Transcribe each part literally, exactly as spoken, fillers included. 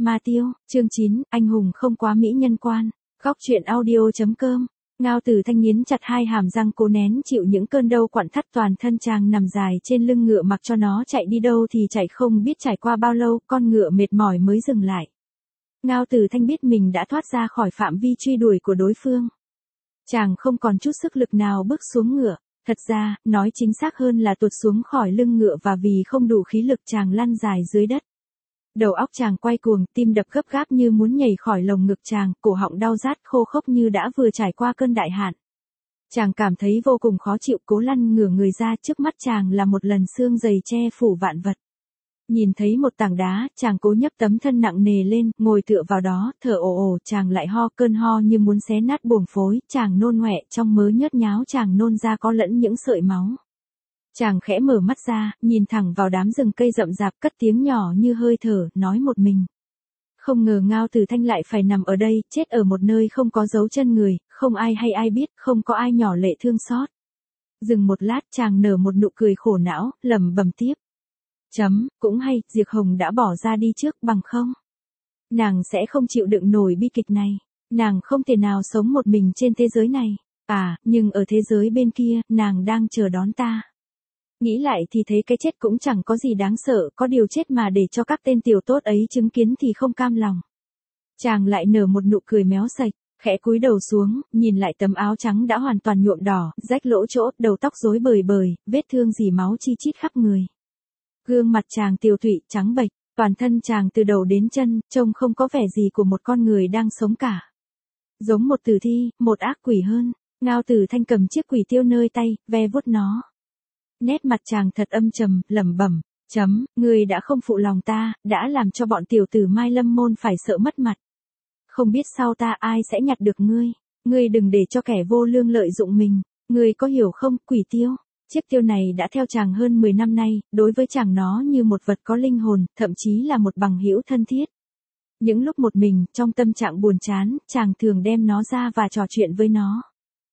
Ma Tiêu, chương chín, anh hùng không quá mỹ nhân quan. Góc truyện audio.com. Ngao Tử Thanh nghiến chặt hai hàm răng cố nén chịu những cơn đau quặn thắt toàn thân chàng nằm dài trên lưng ngựa mặc cho nó chạy đi đâu thì chạy, không biết trải qua bao lâu con ngựa mệt mỏi mới dừng lại. Ngao Tử Thanh biết mình đã thoát ra khỏi phạm vi truy đuổi của đối phương. Chàng không còn chút sức lực nào bước xuống ngựa. Thật ra, nói chính xác hơn là tuột xuống khỏi lưng ngựa và vì không đủ khí lực chàng lăn dài dưới đất. Đầu óc chàng quay cuồng, tim đập gấp gáp như muốn nhảy khỏi lồng ngực chàng, cổ họng đau rát khô khốc như đã vừa trải qua cơn đại hạn. Chàng cảm thấy vô cùng khó chịu, cố lăn ngửa người ra, trước mắt chàng là một lần xương dày che phủ vạn vật. Nhìn thấy một tảng đá, chàng cố nhấc tấm thân nặng nề lên, ngồi tựa vào đó, thở ồ ồ, chàng lại ho, cơn ho như muốn xé nát buồng phổi, chàng nôn ọe, trong mớ nhớt nháo chàng nôn ra có lẫn những sợi máu. Chàng khẽ mở mắt ra, nhìn thẳng vào đám rừng cây rậm rạp, cất tiếng nhỏ như hơi thở, nói một mình. Không ngờ Ngao Tử Thanh lại phải nằm ở đây, chết ở một nơi không có dấu chân người, không ai hay ai biết, không có ai nhỏ lệ thương xót. Dừng một lát chàng nở một nụ cười khổ não, lẩm bẩm tiếp. Chấm, cũng hay, Diệp Hồng đã bỏ ra đi trước, bằng không nàng sẽ không chịu đựng nổi bi kịch này. Nàng không thể nào sống một mình trên thế giới này. À, nhưng ở thế giới bên kia, nàng đang chờ đón ta. Nghĩ lại thì thấy cái chết cũng chẳng có gì đáng sợ, có điều chết mà để cho các tên tiểu tốt ấy chứng kiến thì không cam lòng. Chàng lại nở một nụ cười méo sạch, khẽ cúi đầu xuống, nhìn lại tấm áo trắng đã hoàn toàn nhuộm đỏ, rách lỗ chỗ, đầu tóc rối bời bời, vết thương dì máu chi chít khắp người. Gương mặt chàng tiều tụy, trắng bệch, toàn thân chàng từ đầu đến chân, trông không có vẻ gì của một con người đang sống cả. Giống một tử thi, một ác quỷ hơn. Ngao Tử Thanh cầm chiếc quỷ tiêu nơi tay, ve vuốt nó. Nét mặt chàng thật âm trầm, lẩm bẩm, chấm, ngươi đã không phụ lòng ta, đã làm cho bọn tiểu tử Mai Lâm môn phải sợ mất mặt. Không biết sau ta ai sẽ nhặt được ngươi, ngươi đừng để cho kẻ vô lương lợi dụng mình, ngươi có hiểu không, quỷ tiêu? Chiếc tiêu này đã theo chàng hơn mười năm nay, đối với chàng nó như một vật có linh hồn, thậm chí là một bằng hữu thân thiết. Những lúc một mình, trong tâm trạng buồn chán, chàng thường đem nó ra và trò chuyện với nó.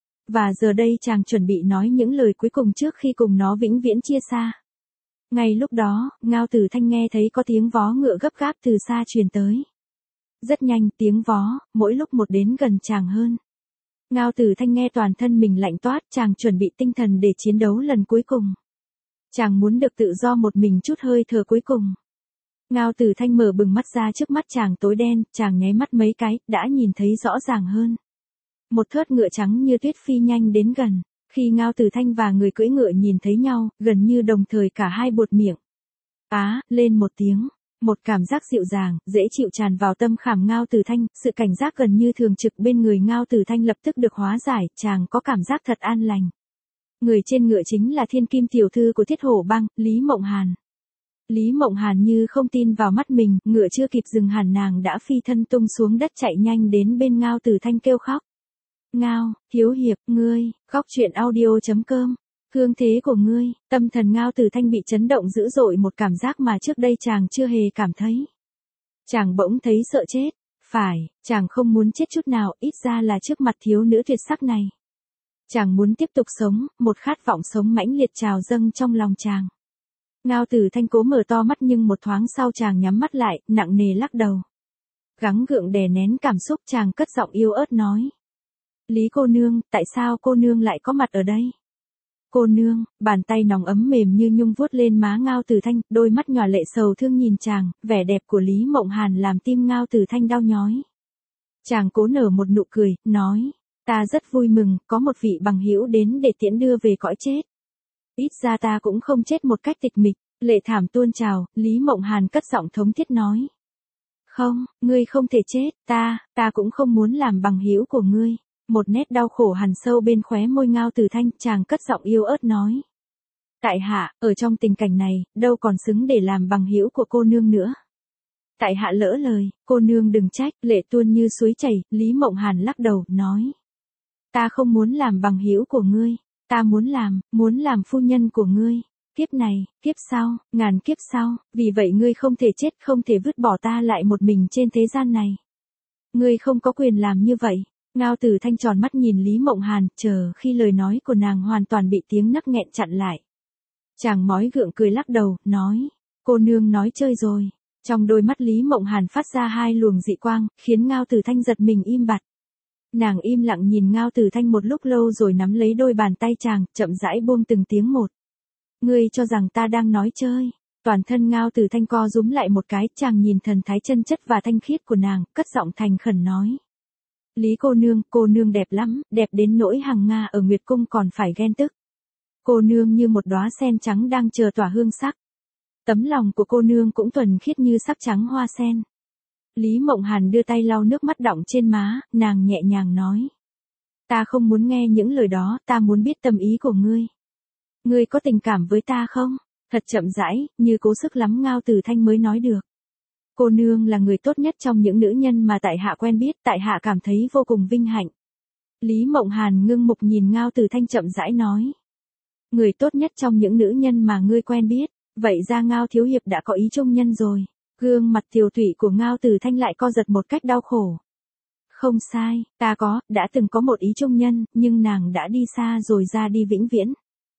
Và giờ đây chàng chuẩn bị nói những lời cuối cùng trước khi cùng nó vĩnh viễn chia xa. Ngay lúc đó, Ngao Tử Thanh nghe thấy có tiếng vó ngựa gấp gáp từ xa truyền tới. Rất nhanh, tiếng vó, mỗi lúc một đến gần chàng hơn. Ngao Tử Thanh nghe toàn thân mình lạnh toát, chàng chuẩn bị tinh thần để chiến đấu lần cuối cùng. Chàng muốn được tự do một mình chút hơi thở cuối cùng. Ngao Tử Thanh mở bừng mắt ra, trước mắt chàng tối đen, chàng nháy mắt mấy cái, đã nhìn thấy rõ ràng hơn. Một thớt ngựa trắng như tuyết phi nhanh đến gần. Khi Ngao Tử Thanh và người cưỡi ngựa nhìn thấy nhau, gần như đồng thời cả hai buột miệng. Á, lên một tiếng. Một cảm giác dịu dàng, dễ chịu tràn vào tâm khảm Ngao Tử Thanh, sự cảnh giác gần như thường trực bên người Ngao Tử Thanh lập tức được hóa giải, chàng có cảm giác thật an lành. Người trên ngựa chính là thiên kim tiểu thư của Thiết Hổ Bang, Lý Mộng Hàn. Lý Mộng Hàn như không tin vào mắt mình, ngựa chưa kịp dừng hẳn nàng đã phi thân tung xuống đất chạy nhanh đến bên Ngao Tử Thanh kêu khóc. Ngao, Hiếu Hiệp, ngươi, góc truyện audio.com. Hương thế của ngươi, tâm thần Ngao Tử Thanh bị chấn động dữ dội, một cảm giác mà trước đây chàng chưa hề cảm thấy. Chàng bỗng thấy sợ chết, phải, chàng không muốn chết chút nào, ít ra là trước mặt thiếu nữ tuyệt sắc này. Chàng muốn tiếp tục sống, một khát vọng sống mãnh liệt trào dâng trong lòng chàng. Ngao Tử Thanh cố mở to mắt nhưng một thoáng sau chàng nhắm mắt lại, nặng nề lắc đầu. Gắng gượng đè nén cảm xúc, chàng cất giọng yếu ớt nói. Lý cô nương, tại sao cô nương lại có mặt ở đây? Cô nương, bàn tay nóng ấm mềm như nhung vuốt lên má Ngao Tử Thanh, đôi mắt nhòa lệ sầu thương nhìn chàng, vẻ đẹp của Lý Mộng Hàn làm tim Ngao Tử Thanh đau nhói. Chàng cố nở một nụ cười, nói, ta rất vui mừng, có một vị bằng hữu đến để tiễn đưa về cõi chết. Ít ra ta cũng không chết một cách tịch mịch, lệ thảm tuôn trào, Lý Mộng Hàn cất giọng thống thiết nói. Không, ngươi không thể chết, ta, ta cũng không muốn làm bằng hữu của ngươi. Một nét đau khổ hằn sâu bên khóe môi Ngao Tử Thanh, chàng cất giọng yếu ớt nói. Tại hạ, ở trong tình cảnh này, đâu còn xứng để làm bằng hữu của cô nương nữa. Tại hạ lỡ lời, cô nương đừng trách, lệ tuôn như suối chảy, Lý Mộng Hàn lắc đầu, nói. Ta không muốn làm bằng hữu của ngươi, ta muốn làm, muốn làm phu nhân của ngươi. Kiếp này, kiếp sau, ngàn kiếp sau, vì vậy ngươi không thể chết, không thể vứt bỏ ta lại một mình trên thế gian này. Ngươi không có quyền làm như vậy. Ngao Tử Thanh tròn mắt nhìn Lý Mộng Hàn, chờ khi lời nói của nàng hoàn toàn bị tiếng nấc nghẹn chặn lại. Chàng mói gượng cười lắc đầu, nói, cô nương nói chơi rồi, Trong đôi mắt Lý Mộng Hàn phát ra hai luồng dị quang, khiến Ngao Tử Thanh giật mình im bặt. Nàng im lặng nhìn Ngao Tử Thanh một lúc lâu rồi nắm lấy đôi bàn tay chàng, chậm rãi buông từng tiếng một. Ngươi cho rằng ta đang nói chơi. Toàn thân Ngao Tử Thanh co rúm lại một cái, chàng nhìn thần thái chân chất và thanh khiết của nàng, cất giọng thành khẩn nói. Lý cô nương, cô nương đẹp lắm, đẹp đến nỗi Hằng Nga ở Nguyệt Cung còn phải ghen tức. Cô nương như một đóa sen trắng đang chờ tỏa hương sắc. Tấm lòng của cô nương cũng thuần khiết như sắc trắng hoa sen. Lý Mộng Hàn đưa tay lau nước mắt đọng trên má, nàng nhẹ nhàng nói. Ta không muốn nghe những lời đó, ta muốn biết tâm ý của ngươi. Ngươi có tình cảm với ta không? Thật chậm rãi, như cố sức lắm Ngao Tử Thanh mới nói được. Cô nương là người tốt nhất trong những nữ nhân mà tại hạ quen biết, tại hạ cảm thấy vô cùng vinh hạnh. Lý Mộng Hàn ngưng mục nhìn Ngao Tử Thanh chậm rãi nói. Người tốt nhất trong những nữ nhân mà ngươi quen biết, vậy ra Ngao thiếu hiệp đã có ý trung nhân rồi. Gương mặt tiều tụy của Ngao Tử Thanh lại co giật một cách đau khổ. Không sai, ta có, đã từng có một ý trung nhân, nhưng nàng đã đi xa rồi ra đi vĩnh viễn.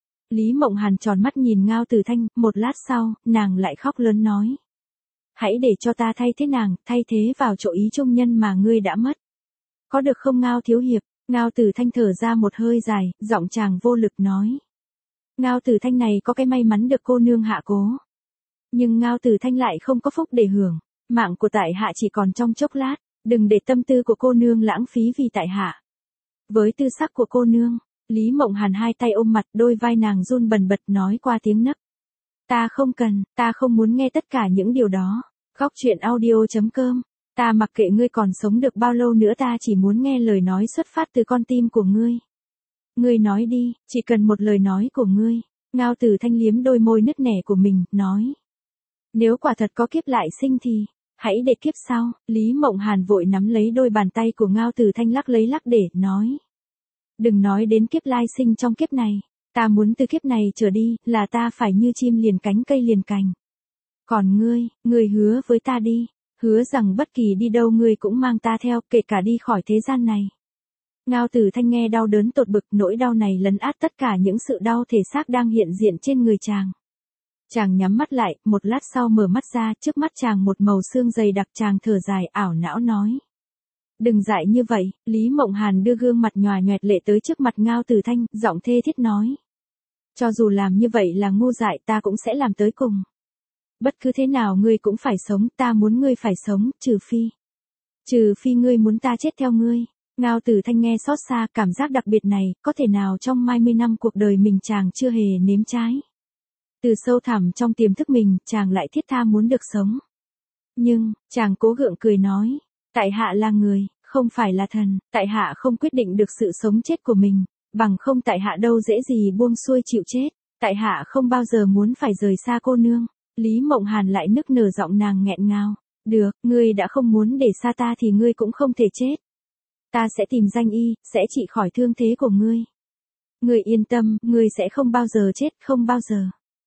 Lý Mộng Hàn tròn mắt nhìn Ngao Tử Thanh, một lát sau, nàng lại khóc lớn nói. Hãy để cho ta thay thế nàng, thay thế vào chỗ ý trung nhân mà ngươi đã mất. Có được không Ngao thiếu hiệp? Ngao Tử Thanh thở ra một hơi dài, giọng chàng vô lực nói. Ngao Tử Thanh này có cái may mắn được cô nương hạ cố. Nhưng Ngao Tử Thanh lại không có phúc để hưởng, mạng của tại hạ chỉ còn trong chốc lát, đừng để tâm tư của cô nương lãng phí vì tại hạ. Với tư sắc của cô nương, Lý Mộng Hàn hai tay ôm mặt, đôi vai nàng run bần bật nói qua tiếng nấc. Ta không cần, ta không muốn nghe tất cả những điều đó. Góc truyện audio chấm com, ta mặc kệ ngươi còn sống được bao lâu nữa, ta chỉ muốn nghe lời nói xuất phát từ con tim của ngươi. Ngươi nói đi, chỉ cần một lời nói của ngươi. Ngao Tử Thanh liếm đôi môi nứt nẻ của mình, nói. Nếu quả thật có kiếp lại sinh thì, hãy để kiếp sau. Lý Mộng Hàn vội nắm lấy đôi bàn tay của Ngao Tử Thanh lắc lấy lắc để, nói. Đừng nói đến kiếp lai sinh trong kiếp này, ta muốn từ kiếp này trở đi, là ta phải như chim liền cánh cây liền cành. Còn ngươi, ngươi hứa với ta đi, hứa rằng bất kỳ đi đâu ngươi cũng mang ta theo, kể cả đi khỏi thế gian này. Ngao Tử Thanh nghe đau đớn tột bực, nỗi đau này lấn át tất cả những sự đau thể xác đang hiện diện trên người chàng. Chàng nhắm mắt lại, một lát sau mở mắt ra, trước mắt chàng một màu xương dày đặc, chàng thở dài ảo não nói. Đừng dại như vậy. Lý Mộng Hàn đưa gương mặt nhòa nhoẹt lệ tới trước mặt Ngao Tử Thanh, giọng thê thiết nói. Cho dù làm như vậy là ngu dại, ta cũng sẽ làm tới cùng. Bất cứ thế nào ngươi cũng phải sống, ta muốn ngươi phải sống, trừ phi. Trừ phi ngươi muốn ta chết theo ngươi. Ngao Tử Thanh nghe xót xa, cảm giác đặc biệt này, có thể nào trong hai mươi năm cuộc đời mình chàng chưa hề nếm trái. Từ sâu thẳm trong tiềm thức mình, chàng lại thiết tha muốn được sống. Nhưng, chàng cố gượng cười nói, tại hạ là người, không phải là thần, tại hạ không quyết định được sự sống chết của mình, bằng không tại hạ đâu dễ gì buông xuôi chịu chết, tại hạ không bao giờ muốn phải rời xa cô nương. Lý Mộng Hàn lại nức nở, giọng nàng nghẹn ngào, được, ngươi đã không muốn để xa ta thì ngươi cũng không thể chết. Ta sẽ tìm danh y, sẽ trị khỏi thương thế của ngươi. Ngươi yên tâm, ngươi sẽ không bao giờ chết, không bao giờ.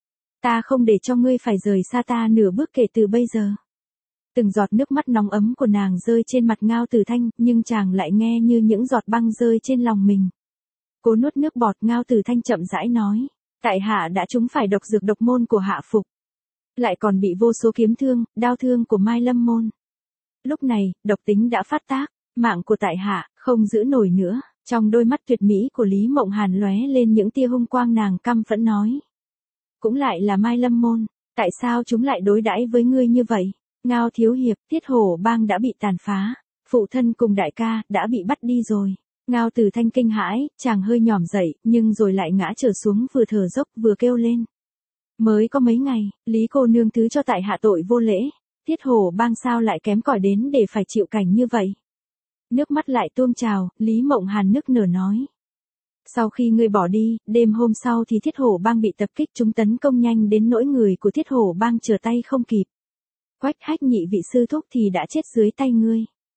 Ta không để cho ngươi phải rời xa ta nửa bước kể từ bây giờ. Từng giọt nước mắt nóng ấm của nàng rơi trên mặt Ngao Tử Thanh, nhưng chàng lại nghe như những giọt băng rơi trên lòng mình. Cố nuốt nước bọt, Ngao Tử Thanh chậm rãi nói, tại hạ đã trúng phải độc dược độc môn của Hạ Phục. Lại còn bị vô số kiếm thương, đao thương của Mai Lâm môn. Lúc này, độc tính đã phát tác, mạng của tại hạ, không giữ nổi nữa. Trong đôi mắt tuyệt mỹ của Lý Mộng Hàn lóe lên những tia hung quang, nàng căm phẫn nói. Cũng lại là Mai Lâm môn, tại sao chúng lại đối đãi với ngươi như vậy? Ngao thiếu hiệp, Tiết Hổ bang đã bị tàn phá, phụ thân cùng đại ca đã bị bắt đi rồi. Ngao Tử Thanh kinh hãi, chàng hơi nhỏm dậy, nhưng rồi lại ngã trở xuống, vừa thở dốc vừa kêu lên. Mới có mấy ngày, Lý cô nương thứ cho tại hạ tội vô lễ, Tiết Hổ bang sao lại kém cỏi đến để phải chịu cảnh như vậy? Nước mắt lại tuôn trào, Lý Mộng Hàn nức nở nói. Sau khi ngươi bỏ đi, đêm hôm sau thì Thiết Hổ bang bị tập kích, chúng tấn công nhanh đến nỗi người của Thiết Hổ bang trở tay không kịp. Quách Hách nhị vị sư thúc thì đã chết dưới tay ngươi.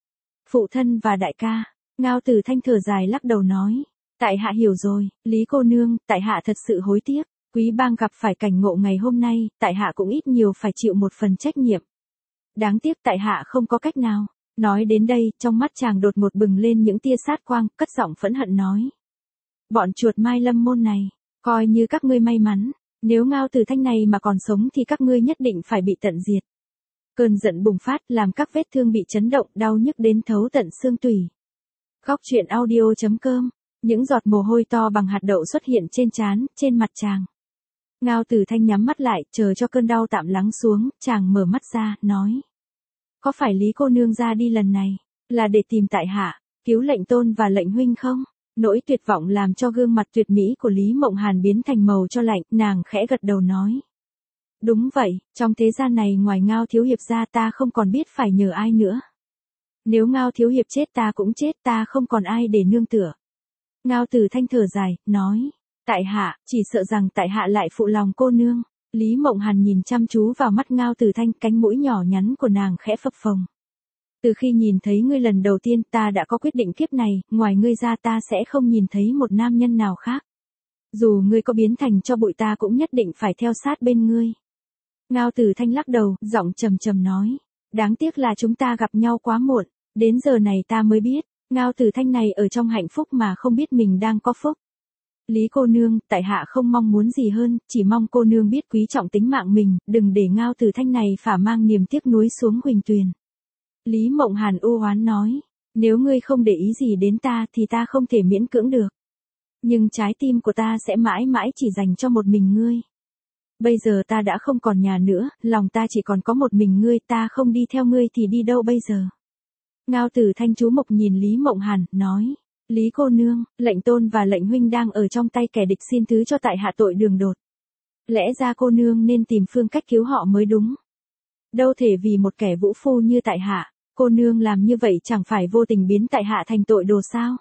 Phụ thân và đại ca. Ngao Tử Thanh thở dài lắc đầu nói. Tại hạ hiểu rồi, Lý cô nương, tại hạ thật sự hối tiếc. Quý bang gặp phải cảnh ngộ ngày hôm nay, tại hạ cũng ít nhiều phải chịu một phần trách nhiệm. Đáng tiếc tại hạ không có cách nào. Nói đến đây, trong mắt chàng đột ngột bừng lên những tia sát quang, cất giọng phẫn hận nói. Bọn chuột Mai Lâm môn này, coi như các ngươi may mắn, nếu Ngao Tử Thanh này mà còn sống thì các ngươi nhất định phải bị tận diệt. Cơn giận bùng phát làm các vết thương bị chấn động đau nhức đến thấu tận xương tủy. Góc truyện audio chấm com. Những giọt mồ hôi to bằng hạt đậu xuất hiện trên trán, trên mặt chàng. Ngao Tử Thanh nhắm mắt lại, chờ cho cơn đau tạm lắng xuống, chàng mở mắt ra, nói. Có phải Lý cô nương ra đi lần này, là để tìm tại hạ, cứu lệnh tôn và lệnh huynh không? Nỗi tuyệt vọng làm cho gương mặt tuyệt mỹ của Lý Mộng Hàn biến thành màu cho lạnh, nàng khẽ gật đầu nói. Đúng vậy, trong thế gian này ngoài Ngao thiếu hiệp ra ta không còn biết phải nhờ ai nữa. Nếu Ngao thiếu hiệp chết ta cũng chết, ta không còn ai để nương tựa. Ngao Tử Thanh thở dài, nói. Tại hạ, chỉ sợ rằng tại hạ lại phụ lòng cô nương. Lý Mộng Hàn nhìn chăm chú vào mắt Ngao Tử Thanh, cánh mũi nhỏ nhắn của nàng khẽ phập phồng. Từ khi nhìn thấy ngươi lần đầu tiên ta đã có quyết định kiếp này, ngoài ngươi ra ta sẽ không nhìn thấy một nam nhân nào khác. Dù ngươi có biến thành cho bụi ta cũng nhất định phải theo sát bên ngươi. Ngao Tử Thanh lắc đầu, giọng trầm trầm nói. Đáng tiếc là chúng ta gặp nhau quá muộn, đến giờ này ta mới biết, Ngao Tử Thanh này ở trong hạnh phúc mà không biết mình đang có phúc. Lý cô nương, tại hạ không mong muốn gì hơn, chỉ mong cô nương biết quý trọng tính mạng mình, đừng để Ngao Tử Thanh này phả mang niềm tiếc nuối xuống Huỳnh Tuyền. Lý Mộng Hàn u oán nói, nếu ngươi không để ý gì đến ta thì ta không thể miễn cưỡng được. Nhưng trái tim của ta sẽ mãi mãi chỉ dành cho một mình ngươi. Bây giờ ta đã không còn nhà nữa, lòng ta chỉ còn có một mình ngươi, ta không đi theo ngươi thì đi đâu bây giờ? Ngao Tử Thanh chú mục nhìn Lý Mộng Hàn, nói. Lý cô nương, lệnh tôn và lệnh huynh đang ở trong tay kẻ địch, xin thứ cho tại hạ tội đường đột. Lẽ ra cô nương nên tìm phương cách cứu họ mới đúng. Đâu thể vì một kẻ vũ phu như tại hạ, cô nương làm như vậy chẳng phải vô tình biến tại hạ thành tội đồ sao?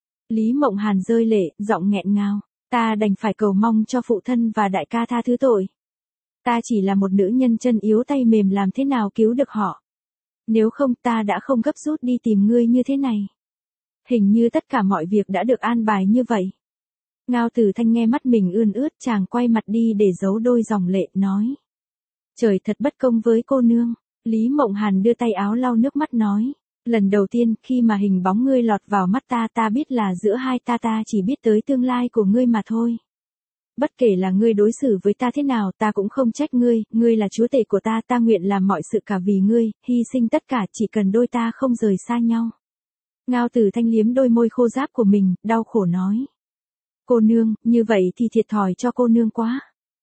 Lý Mộng Hàn rơi lệ, giọng nghẹn ngào. Ta đành phải cầu mong cho phụ thân và đại ca tha thứ tội. Ta chỉ là một nữ nhân chân yếu tay mềm, làm thế nào cứu được họ? Nếu không ta đã không gấp rút đi tìm ngươi như thế này. Hình như tất cả mọi việc đã được an bài như vậy. Ngao Tử Thanh nghe mắt mình ươn ướt, chàng quay mặt đi để giấu đôi dòng lệ, nói. Trời thật bất công với cô nương. Lý Mộng Hàn đưa tay áo lau nước mắt nói. Lần đầu tiên khi mà hình bóng ngươi lọt vào mắt ta, ta biết là giữa hai ta ta chỉ biết tới tương lai của ngươi mà thôi. Bất kể là ngươi đối xử với ta thế nào ta cũng không trách ngươi, ngươi là chúa tể của ta, ta nguyện làm mọi sự cả vì ngươi, hy sinh tất cả chỉ cần đôi ta không rời xa nhau. Ngao Tử Thanh liếm đôi môi khô ráp của mình, đau khổ nói. Cô nương, như vậy thì thiệt thòi cho cô nương quá.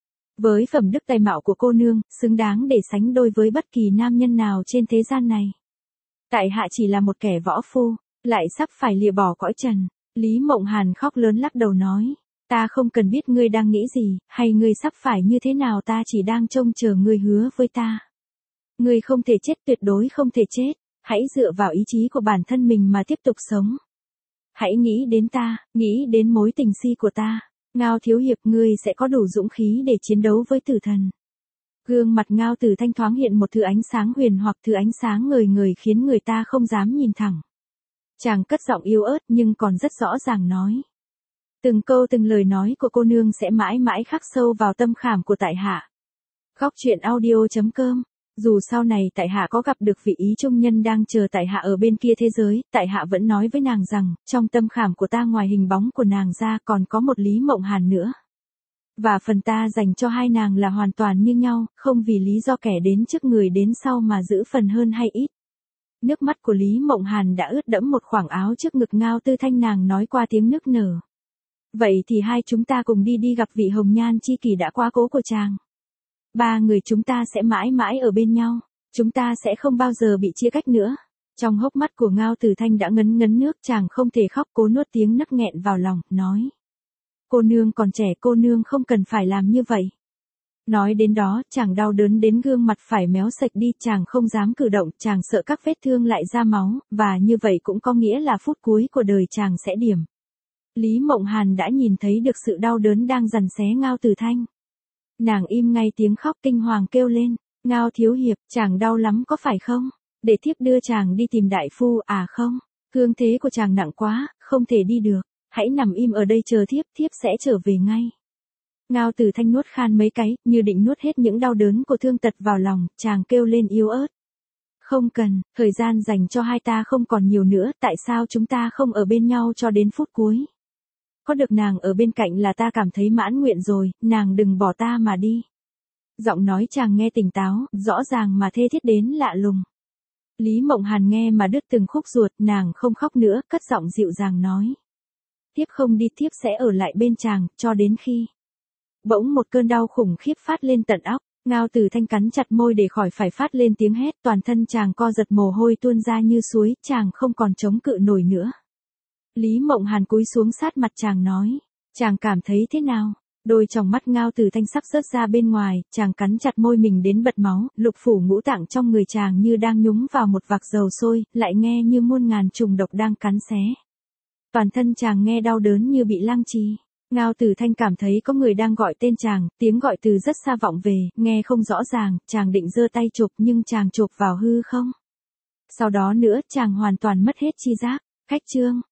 Với phẩm đức tài mạo của cô nương, xứng đáng để sánh đôi với bất kỳ nam nhân nào trên thế gian này. Tại hạ chỉ là một kẻ võ phu, lại sắp phải lìa bỏ cõi trần. Lý Mộng Hàn khóc lớn lắc đầu nói. Ta không cần biết ngươi đang nghĩ gì, hay ngươi sắp phải như thế nào, ta chỉ đang trông chờ ngươi hứa với ta. Ngươi không thể chết, tuyệt đối không thể chết. Hãy dựa vào ý chí của bản thân mình mà tiếp tục sống. Hãy nghĩ đến ta, nghĩ đến mối tình si của ta. Ngao thiếu hiệp, ngươi sẽ có đủ dũng khí để chiến đấu với tử thần. Gương mặt Ngao Tử Thanh thoáng hiện một thứ ánh sáng huyền hoặc thứ ánh sáng ngời ngời khiến người ta không dám nhìn thẳng. Chàng cất giọng yếu ớt nhưng còn rất rõ ràng nói. Từng câu từng lời nói của cô nương sẽ mãi mãi khắc sâu vào tâm khảm của tại hạ. Góc truyện audio chấm com. Dù sau này tại hạ có gặp được vị ý trung nhân đang chờ tại hạ ở bên kia thế giới, tại hạ vẫn nói với nàng rằng, trong tâm khảm của ta ngoài hình bóng của nàng ra còn có một Lý Mộng Hàn nữa. Và phần ta dành cho hai nàng là hoàn toàn như nhau, không vì lý do kẻ đến trước người đến sau mà giữ phần hơn hay ít. Nước mắt của Lý Mộng Hàn đã ướt đẫm một khoảng áo trước ngực Ngao Tử Thanh, nàng nói qua tiếng nức nở. Vậy thì hai chúng ta cùng đi đi gặp vị hồng nhan chi kỷ đã quá cố của chàng. Ba người chúng ta sẽ mãi mãi ở bên nhau, chúng ta sẽ không bao giờ bị chia cách nữa. Trong hốc mắt của Ngao Tử Thanh đã ngấn ngấn nước, chàng không thể khóc, cố nuốt tiếng nấc nghẹn vào lòng, nói. Cô nương còn trẻ, cô nương không cần phải làm như vậy. Nói đến đó, chàng đau đớn đến gương mặt phải méo sạch đi, chàng không dám cử động, chàng sợ các vết thương lại ra máu, và như vậy cũng có nghĩa là phút cuối của đời chàng sẽ điểm. Lý Mộng Hàn đã nhìn thấy được sự đau đớn đang giằng xé Ngao Tử Thanh. Nàng im ngay tiếng khóc kinh hoàng kêu lên, Ngao thiếu hiệp, chàng đau lắm có phải không? Để thiếp đưa chàng đi tìm đại phu, à không, thương thế của chàng nặng quá, không thể đi được, hãy nằm im ở đây chờ thiếp, thiếp sẽ trở về ngay. Ngao Tử Thanh nuốt khan mấy cái, như định nuốt hết những đau đớn của thương tật vào lòng, chàng kêu lên yếu ớt. Không cần, thời gian dành cho hai ta không còn nhiều nữa, tại sao chúng ta không ở bên nhau cho đến phút cuối? Có được nàng ở bên cạnh là ta cảm thấy mãn nguyện rồi, nàng đừng bỏ ta mà đi. Giọng nói chàng nghe tỉnh táo, rõ ràng mà thê thiết đến lạ lùng. Lý Mộng Hàn nghe mà đứt từng khúc ruột, nàng không khóc nữa, cất giọng dịu dàng nói. Thiếp không đi, thiếp sẽ ở lại bên chàng, cho đến khi. Bỗng một cơn đau khủng khiếp phát lên tận óc, Ngao Tử Thanh cắn chặt môi để khỏi phải phát lên tiếng hét, toàn thân chàng co giật, mồ hôi tuôn ra như suối, chàng không còn chống cự nổi nữa. Lý Mộng Hàn cúi xuống sát mặt chàng nói, chàng cảm thấy thế nào? Đôi tròng mắt Ngao Tử Thanh sắp rớt ra bên ngoài, chàng cắn chặt môi mình đến bật máu, lục phủ ngũ tạng trong người chàng như đang nhúng vào một vạc dầu sôi, lại nghe như muôn ngàn trùng độc đang cắn xé. Toàn thân chàng nghe đau đớn như bị lăng trì. Ngao Tử Thanh cảm thấy có người đang gọi tên chàng, tiếng gọi từ rất xa vọng về, nghe không rõ ràng, chàng định giơ tay chụp nhưng chàng chụp vào hư không. Sau đó nữa chàng hoàn toàn mất hết chi giác. Khách trương.